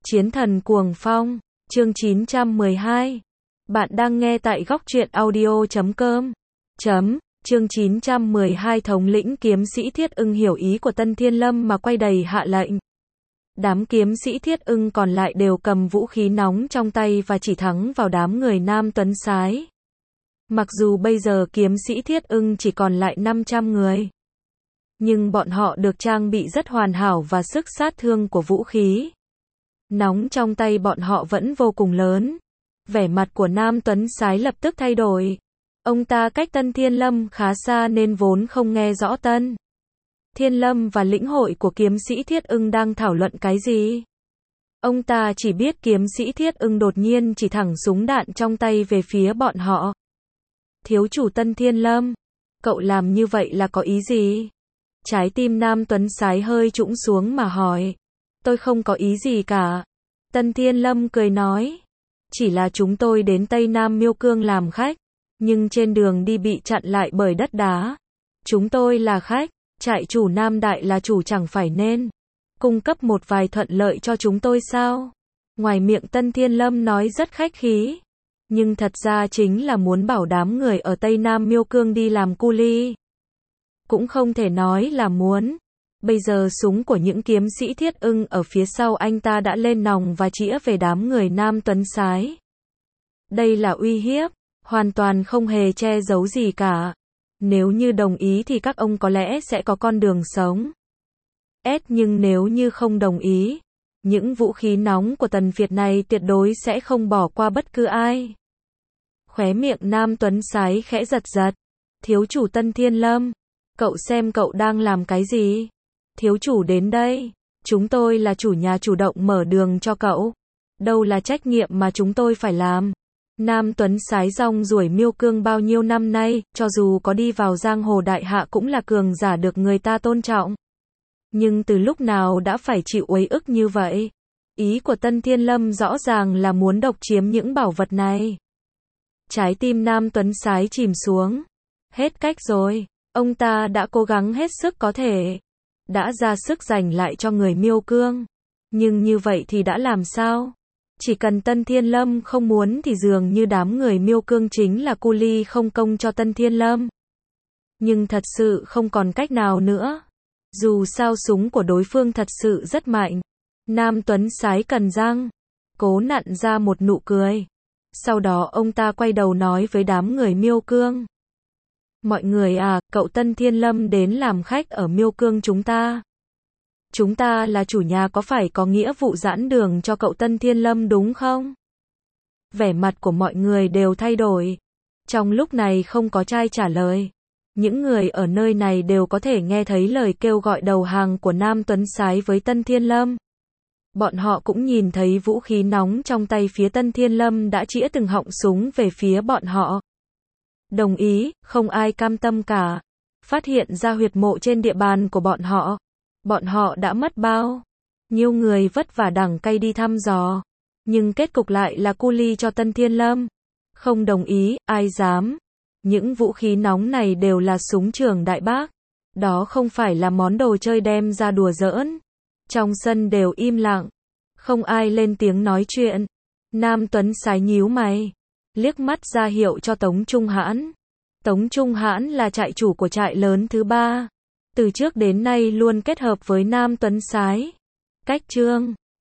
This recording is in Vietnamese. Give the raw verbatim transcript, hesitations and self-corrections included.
Chiến thần cuồng phong, chương chín trăm mười hai. Bạn đang nghe tại góc truyện audio chấm com. Chấm, chương chín trăm mười hai. Thống lĩnh kiếm sĩ Thiết Ưng hiểu ý của Tân Thiên Lâm mà quay đầy hạ lệnh. Đám kiếm sĩ Thiết Ưng còn lại đều cầm vũ khí nóng trong tay và chỉ thẳng vào đám người Nam Tuấn Sái. Mặc dù bây giờ kiếm sĩ Thiết Ưng chỉ còn lại năm trăm người, nhưng bọn họ được trang bị rất hoàn hảo và sức sát thương của vũ khí nóng trong tay bọn họ vẫn vô cùng lớn. Vẻ mặt của Nam Tuấn Sái lập tức thay đổi. Ông ta cách Tân Thiên Lâm khá xa nên vốn không nghe rõ Tân Thiên Lâm và lĩnh hội của kiếm sĩ Thiết Ưng đang thảo luận cái gì. Ông ta chỉ biết kiếm sĩ Thiết Ưng đột nhiên chỉ thẳng súng đạn trong tay về phía bọn họ. Thiếu chủ Tân Thiên Lâm, cậu làm như vậy là có ý gì? Trái tim Nam Tuấn Sái hơi trũng xuống mà hỏi. Tôi không có ý gì cả. Tân Thiên Lâm cười nói. Chỉ là chúng tôi đến Tây Nam Miêu Cương làm khách, nhưng trên đường đi bị chặn lại bởi đất đá. Chúng tôi là khách, trại chủ Nam Đại là chủ chẳng phải nên cung cấp một vài thuận lợi cho chúng tôi sao? Ngoài miệng Tân Thiên Lâm nói rất khách khí, nhưng thật ra chính là muốn bảo đám người ở Tây Nam Miêu Cương đi làm cu li. Cũng không thể nói là muốn. Bây giờ súng của những kiếm sĩ Thiết Ưng ở phía sau anh ta đã lên nòng và chĩa về đám người Nam Tuấn Sái. Đây là uy hiếp, hoàn toàn không hề che giấu gì cả. Nếu như đồng ý thì các ông có lẽ sẽ có con đường sống. S nhưng nếu như không đồng ý, những vũ khí nóng của Tần Việt này tuyệt đối sẽ không bỏ qua bất cứ ai. Khóe miệng Nam Tuấn Sái khẽ giật giật. Thiếu chủ Tân Thiên Lâm, cậu xem cậu đang làm cái gì? Thiếu chủ đến đây, chúng tôi là chủ nhà chủ động mở đường cho cậu. Đâu là trách nhiệm mà chúng tôi phải làm. Nam Tuấn Sái rong ruổi Miêu Cương bao nhiêu năm nay, cho dù có đi vào giang hồ đại hạ cũng là cường giả được người ta tôn trọng. Nhưng từ lúc nào đã phải chịu uấy ức như vậy? Ý của Tân Thiên Lâm rõ ràng là muốn độc chiếm những bảo vật này. Trái tim Nam Tuấn Sái chìm xuống. Hết cách rồi, ông ta đã cố gắng hết sức có thể, đã ra sức giành lại cho người Miêu Cương. Nhưng như vậy thì đã làm sao? Chỉ cần Tân Thiên Lâm không muốn thì dường như đám người Miêu Cương chính là cu li không công cho Tân Thiên Lâm. Nhưng thật sự không còn cách nào nữa. Dù sao súng của đối phương thật sự rất mạnh. Nam Tuấn Sái cắn răng, cố nặn ra một nụ cười. Sau đó ông ta quay đầu nói với đám người Miêu Cương. Mọi người à, cậu Tân Thiên Lâm đến làm khách ở Miêu Cương chúng ta. Chúng ta là chủ nhà có phải có nghĩa vụ giãn đường cho cậu Tân Thiên Lâm đúng không? Vẻ mặt của mọi người đều thay đổi. Trong lúc này không có trai trả lời. Những người ở nơi này đều có thể nghe thấy lời kêu gọi đầu hàng của Nam Tuấn Sái với Tân Thiên Lâm. Bọn họ cũng nhìn thấy vũ khí nóng trong tay phía Tân Thiên Lâm đã chĩa từng họng súng về phía bọn họ. Đồng ý, không ai cam tâm cả. Phát hiện ra huyệt mộ trên địa bàn của bọn họ. Bọn họ đã mất bao nhiêu người vất vả đằng cay đi thăm dò. Nhưng kết cục lại là cu li cho Tân Thiên Lâm. Không đồng ý, ai dám. Những vũ khí nóng này đều là súng trường đại bác. Đó không phải là món đồ chơi đem ra đùa giỡn. Trong sân đều im lặng. Không ai lên tiếng nói chuyện. Nam Tuấn Sái nhíu mày, liếc mắt ra hiệu cho Tống Trung Hãn. Tống Trung Hãn là trại chủ của trại lớn thứ ba. Từ trước đến nay luôn kết hợp với Nam Tuấn Sái. Cách chương